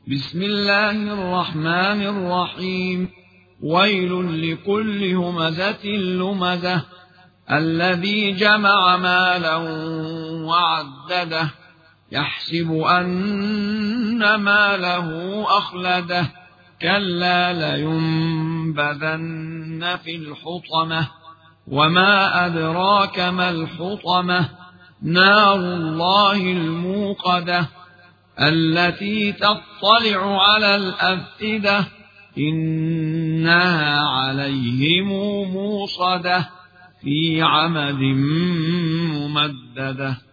بسم الله الرحمن الرحيم. ويل لكل همزة لمزة الذي جمع مالا وعدده يحسب أن ماله أخلده كلا لينبذن في الحطمة وما أدراك ما الحطمة نار الله الموقدة التي تطلع على الأفئدة إنها عليهم موصدة في عمد ممددة.